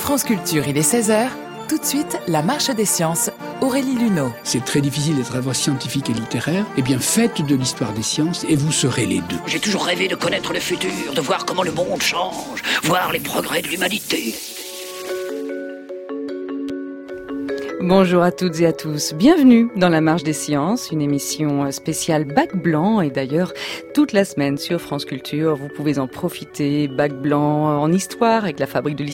France Culture, il est 16h. Tout de suite, la marche des sciences. Aurélie Luneau. C'est très difficile d'être à la fois scientifique et littéraire. Eh bien, faites de l'histoire des sciences et vous serez les deux. J'ai toujours rêvé de connaître le futur, de voir comment le monde change, voir les progrès de l'humanité. Bonjour à toutes et à tous, bienvenue dans la Marche des Sciences, une émission spéciale Bac Blanc et d'ailleurs toute la semaine sur France Culture, vous pouvez en profiter, Bac Blanc en histoire avec la Fabrique de